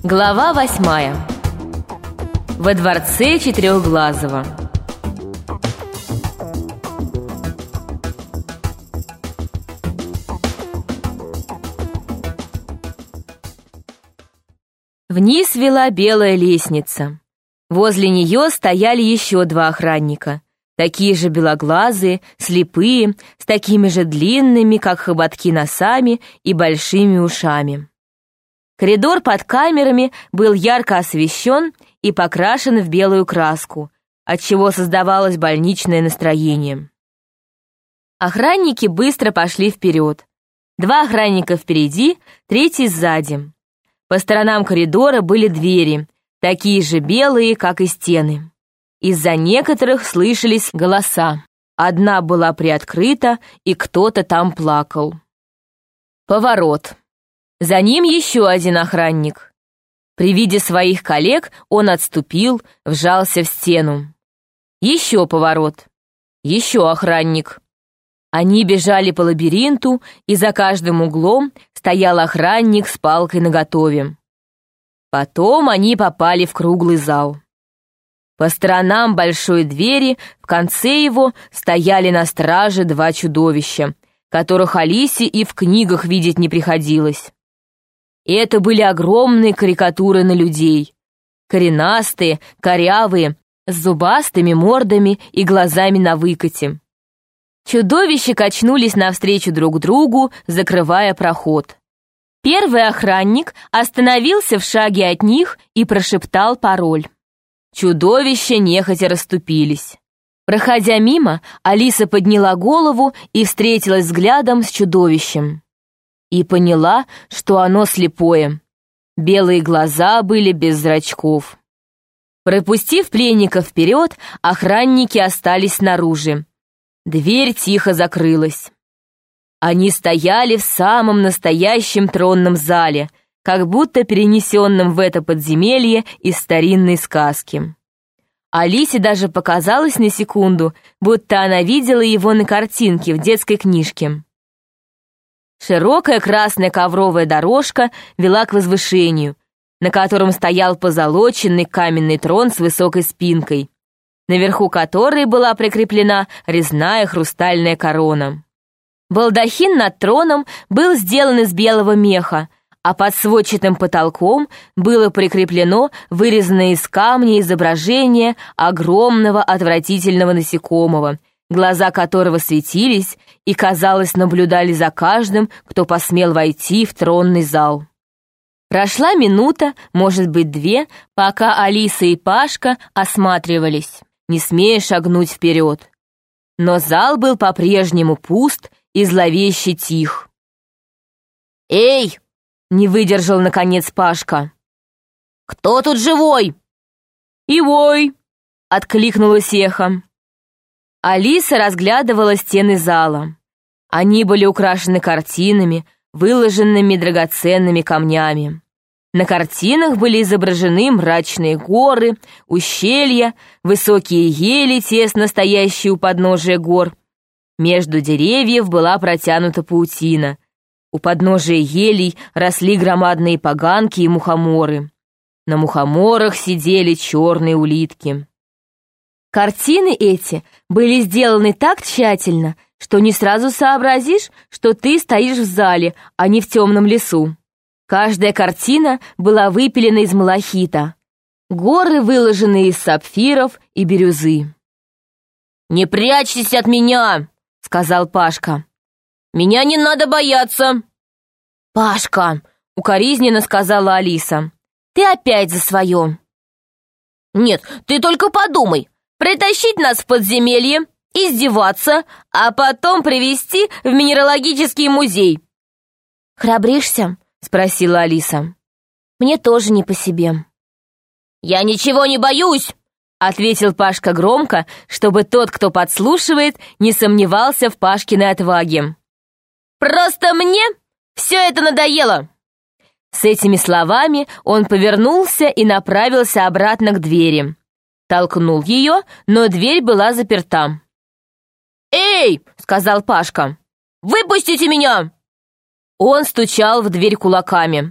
Глава 8. Во дворце Четырехглазого. Вниз вела белая лестница. Возле нее стояли еще два охранника, такие же белоглазые, слепые, с такими же длинными, как хоботки, носами и большими ушами. Коридор под камерами был ярко освещен и покрашен в белую краску, отчего создавалось больничное настроение. Охранники быстро пошли вперед. Два охранника впереди, третий сзади. По сторонам коридора были двери, такие же белые, как и стены. Из-за некоторых слышались голоса. Одна была приоткрыта, и кто-то там плакал. Поворот. За ним еще один охранник. При виде своих коллег он отступил, вжался в стену. Еще поворот. Еще охранник. Они бежали по лабиринту, и за каждым углом стоял охранник с палкой наготове. Потом они попали в круглый зал. По сторонам большой двери, в конце его, стояли на страже два чудовища, которых Алисе и в книгах видеть не приходилось. И это были огромные карикатуры на людей. Коренастые, корявые, с зубастыми мордами и глазами на выкате. Чудовища качнулись навстречу друг другу, закрывая проход. Первый охранник остановился в шаге от них и прошептал пароль. Чудовища нехотя расступились. Проходя мимо, Алиса подняла голову и встретилась взглядом с чудовищем. И поняла, что оно слепое. Белые глаза были без зрачков. Пропустив пленника вперед, охранники остались снаружи. Дверь тихо закрылась. Они стояли в самом настоящем тронном зале, как будто перенесенном в это подземелье из старинной сказки. Алисе даже показалось на секунду, будто она видела его на картинке в детской книжке. Широкая красная ковровая дорожка вела к возвышению, на котором стоял позолоченный каменный трон с высокой спинкой, наверху которой была прикреплена резная хрустальная корона. Балдахин над троном был сделан из белого меха, а под сводчатым потолком было прикреплено вырезанное из камня изображение огромного отвратительного насекомого, глаза которого светились и, казалось, наблюдали за каждым, кто посмел войти в тронный зал. Прошла минута, может быть, две, пока Алиса и Пашка осматривались, не смея шагнуть вперед. Но зал был по-прежнему пуст и зловеще тих. «Эй!» — не выдержал, наконец, Пашка. «Кто тут живой?» «Ивой!» — откликнулось эхо. Алиса разглядывала стены зала. Они были украшены картинами, выложенными драгоценными камнями. На картинах были изображены мрачные горы, ущелья, высокие ели, тесно стоящие у подножия гор. Между деревьев была протянута паутина. У подножия елей росли громадные поганки и мухоморы. На мухоморах сидели черные улитки. Картины эти были сделаны так тщательно, что не сразу сообразишь, что ты стоишь в зале, а не в темном лесу. Каждая картина была выпилена из малахита. Горы выложены из сапфиров и бирюзы. «Не прячьтесь от меня!» — сказал Пашка. «Меня не надо бояться!» «Пашка!» — укоризненно сказала Алиса. «Ты опять за свое!» «Нет, ты только подумай! Притащить нас в подземелье, издеваться, а потом привезти в минералогический музей!» «Храбришься?» — спросила Алиса. «Мне тоже не по себе». «Я ничего не боюсь!» — ответил Пашка громко, чтобы тот, кто подслушивает, не сомневался в Пашкиной отваге. «Просто мне все это надоело!» С этими словами он повернулся и направился обратно к двери. Толкнул ее, но дверь была заперта. «Эй!» — сказал Пашка. «Выпустите меня!» Он стучал в дверь кулаками.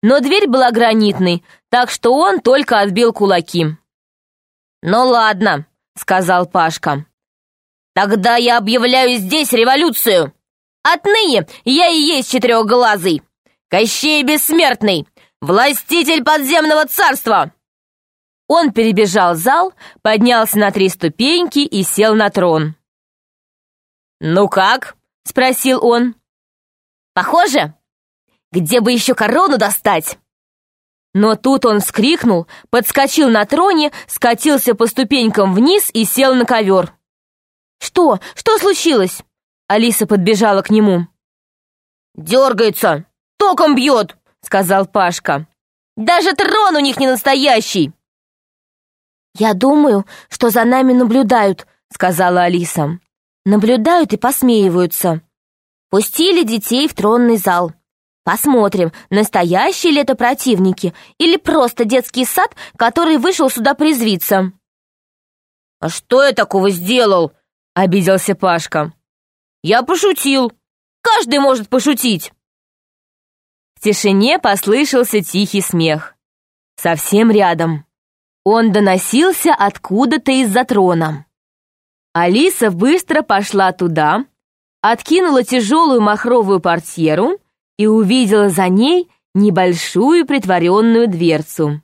но дверь была гранитной, так что он только отбил кулаки. «Ну ладно», — сказал Пашка. «Тогда я объявляю здесь революцию. Отныне я и есть Четырехглазый, Кощей Бессмертный, властитель подземного царства!» Он перебежал зал, поднялся на 3 ступеньки и сел на трон. «Ну как?» — спросил он. «Похоже? Где бы еще корону достать?» Но тут он вскрикнул, подскочил на троне, скатился по ступенькам вниз и сел на ковер. «Что? Что случилось?» Алиса подбежала к нему. «Дергается! Током бьет!» — сказал Пашка. «Даже трон у них не настоящий!» «Я думаю, что за нами наблюдают», — сказала Алиса. «Наблюдают и посмеиваются. Пустили детей в тронный зал. Посмотрим, настоящие ли это противники или просто детский сад, который вышел сюда порезвиться». «А что я такого сделал?» — обиделся Пашка. «Я пошутил. Каждый может пошутить». В тишине послышался тихий смех. Совсем рядом. Он доносился откуда-то из-за трона. Алиса быстро пошла туда, откинула тяжелую махровую портьеру и увидела за ней небольшую притворенную дверцу.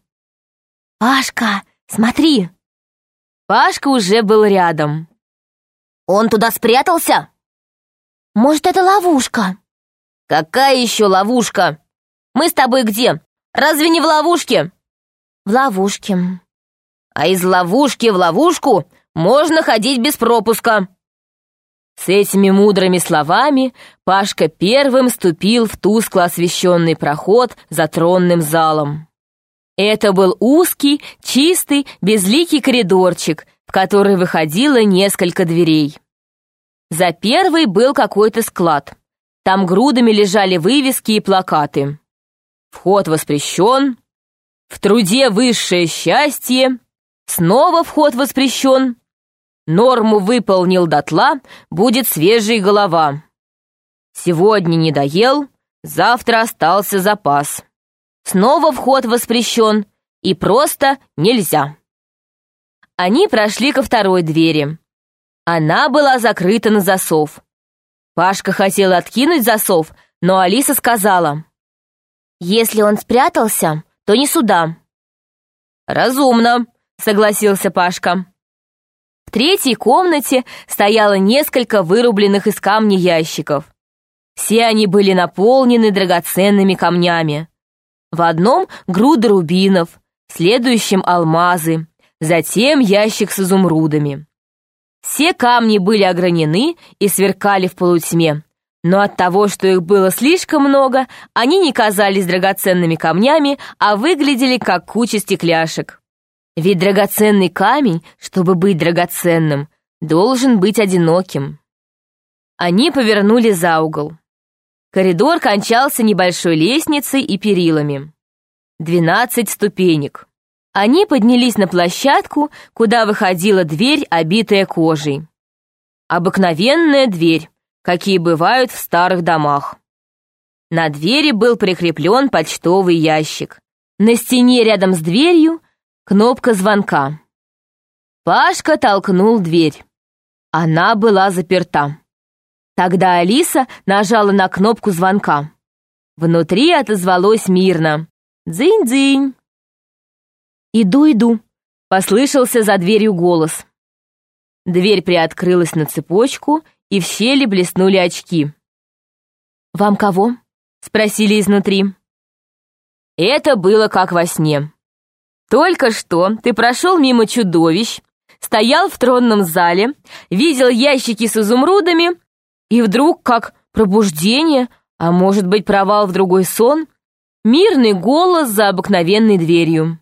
«Пашка, смотри!» Пашка уже был рядом. «Он туда спрятался?» «Может, это ловушка?» «Какая еще ловушка? Мы с тобой где? Разве не в ловушке?» «В ловушке». «А из ловушки в ловушку можно ходить без пропуска». С этими мудрыми словами Пашка первым ступил в тускло освещенный проход за тронным залом. Это был узкий, чистый, безликий коридорчик, в который выходило несколько дверей. За первой был какой-то склад. Там грудами лежали вывески и плакаты. «Вход воспрещен», «В труде высшее счастье», «Снова вход воспрещен», «Норму выполнил дотла, будет свежая голова», «Сегодня не доел, завтра остался запас», «Снова вход воспрещен» и «Просто нельзя». Они прошли ко второй двери. Она была закрыта на засов. Пашка хотел откинуть засов, но Алиса сказала: «Если он спрятался, то не сюда». «Разумно», — согласился Пашка. В третьей комнате стояло несколько вырубленных из камня ящиков. Все они были наполнены драгоценными камнями. В одном груда рубинов, в следующем алмазы, затем ящик с изумрудами. Все камни были огранены и сверкали в полутьме, но от того, что их было слишком много, они не казались драгоценными камнями, а выглядели как куча стекляшек. Ведь драгоценный камень, чтобы быть драгоценным, должен быть одиноким. Они повернули за угол. Коридор кончался небольшой лестницей и перилами. 12 ступенек. Они поднялись на площадку, куда выходила дверь, обитая кожей. Обыкновенная дверь, какие бывают в старых домах. На двери был прикреплен почтовый ящик. На стене рядом с дверью кнопка звонка. Пашка толкнул дверь. Она была заперта. Тогда Алиса нажала на кнопку звонка. Внутри отозвалось мирно: «Дзынь-дзынь». «Иду», — послышался за дверью голос. Дверь приоткрылась на цепочку, и в щели блеснули очки. «Вам кого?» — спросили изнутри. Это было как во сне. Только что ты прошел мимо чудовищ, стоял в тронном зале, видел ящики с изумрудами, и вдруг, как пробуждение, а может быть провал в другой сон, мирный голос за обыкновенной дверью.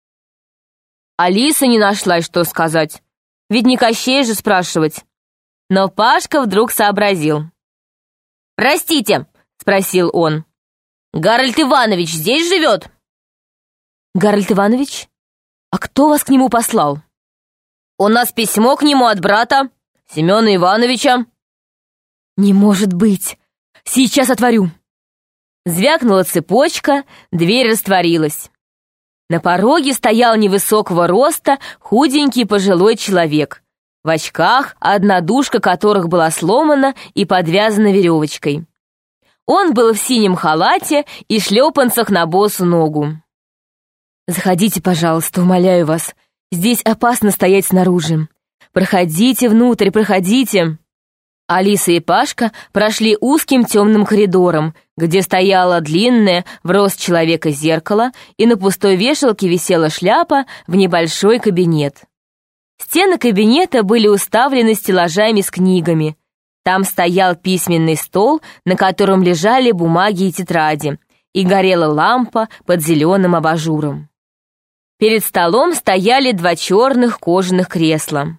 Алиса не нашла, что сказать, ведь не Кощей же спрашивать. Но Пашка вдруг сообразил. «Простите», — спросил он, — «Гарольд Иванович здесь живет?» «Гарольд Иванович? А кто вас к нему послал?» «У нас письмо к нему от брата, Семена Ивановича». «Не может быть! Сейчас отворю!» Звякнула цепочка, дверь растворилась. На пороге стоял невысокого роста худенький пожилой человек, в очках, одна дужка которых была сломана и подвязана веревочкой. Он был в синем халате и шлепанцах на босу ногу. «Заходите, пожалуйста, умоляю вас. Здесь опасно стоять снаружи. Проходите внутрь, проходите». Алиса и Пашка прошли узким темным коридором, где стояло длинное в рост человека зеркало, и на пустой вешалке висела шляпа в небольшой кабинет. Стены кабинета были уставлены стеллажами с книгами. Там стоял письменный стол, на котором лежали бумаги и тетради, и горела лампа под зеленым абажуром. Перед столом стояли 2 черных кожаных кресла.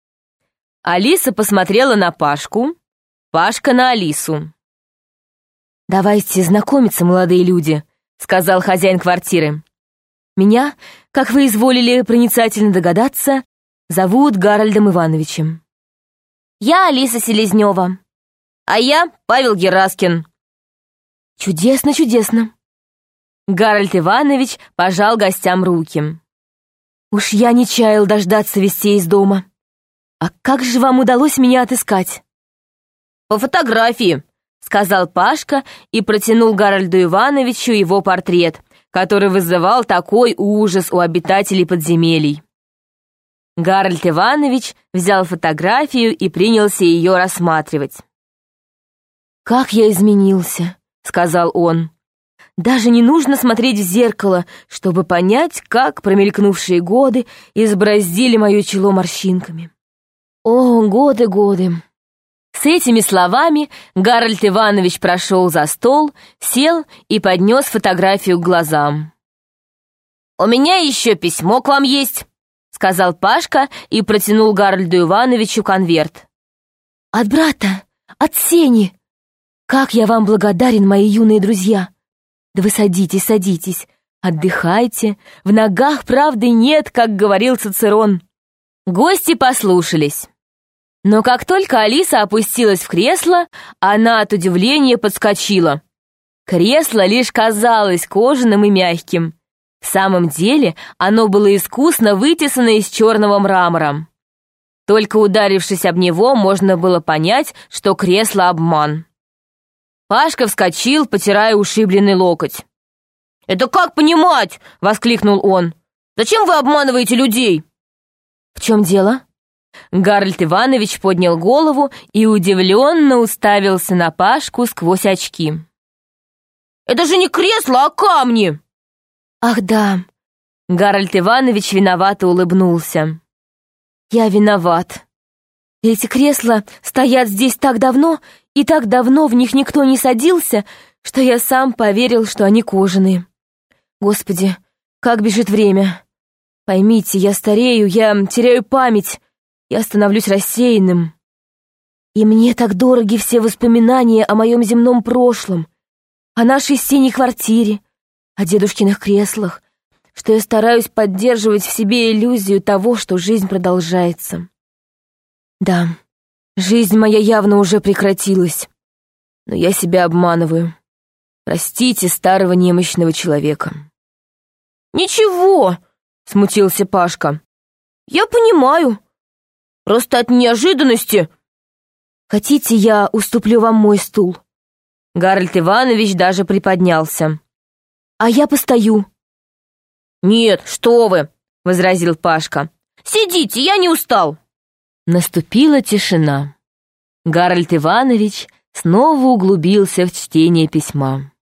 Алиса посмотрела на Пашку, Пашка на Алису. «Давайте знакомиться, молодые люди», — сказал хозяин квартиры. «Меня, как вы изволили проницательно догадаться, зовут Гарольдом Ивановичем». «Я Алиса Селезнева». «А я Павел Гераскин». «Чудесно, чудесно». Гарольд Иванович пожал гостям руки. «Уж я не чаял дождаться вестей из дома. А как же вам удалось меня отыскать?» «По фотографии», — сказал Пашка и протянул Гарольду Ивановичу его портрет, который вызывал такой ужас у обитателей подземелий. Гарольд Иванович взял фотографию и принялся ее рассматривать. «Как я изменился», — сказал он. «Даже не нужно смотреть в зеркало, чтобы понять, как промелькнувшие годы избороздили мое чело морщинками. О, годы, годы!» С этими словами Гарольд Иванович прошел за стол, сел и поднес фотографию к глазам. «У меня еще письмо к вам есть», — сказал Пашка и протянул Гарольду Ивановичу конверт. «От брата, от Сени! Как я вам благодарен, мои юные друзья! Да вы садитесь, садитесь, отдыхайте, в ногах правды нет, как говорил Цицерон». Гости послушались. Но как только Алиса опустилась в кресло, она от удивления подскочила. Кресло лишь казалось кожаным и мягким. В самом деле оно было искусно вытесано из черного мрамора. Только ударившись об него, можно было понять, что кресло — обман. Пашка вскочил, потирая ушибленный локоть. «Это как понимать?» — воскликнул он. «Зачем вы обманываете людей?» «В чем дело?» Гарольд Иванович поднял голову и удивленно уставился на Пашку сквозь очки. «Это же не кресло, а камни!» «Ах да!» Гарольд Иванович виновато улыбнулся. «Я виноват. Эти кресла стоят здесь так давно, и так давно в них никто не садился, что я сам поверил, что они кожаные. Господи, как бежит время! Поймите, я старею, я теряю память, я становлюсь рассеянным. И мне так дороги все воспоминания о моем земном прошлом, о нашей синей квартире, о дедушкиных креслах, что я стараюсь поддерживать в себе иллюзию того, что жизнь продолжается. Да, жизнь моя явно уже прекратилась, но я себя обманываю. Простите старого немощного человека». «Ничего», — смутился Пашка. «Я понимаю. Просто от неожиданности...» «Хотите, я уступлю вам мой стул?» Гарольд Иванович даже приподнялся. «А я постою». «Нет, что вы», — возразил Пашка. «Сидите, я не устал». Наступила тишина. Гарольд Иванович снова углубился в чтение письма.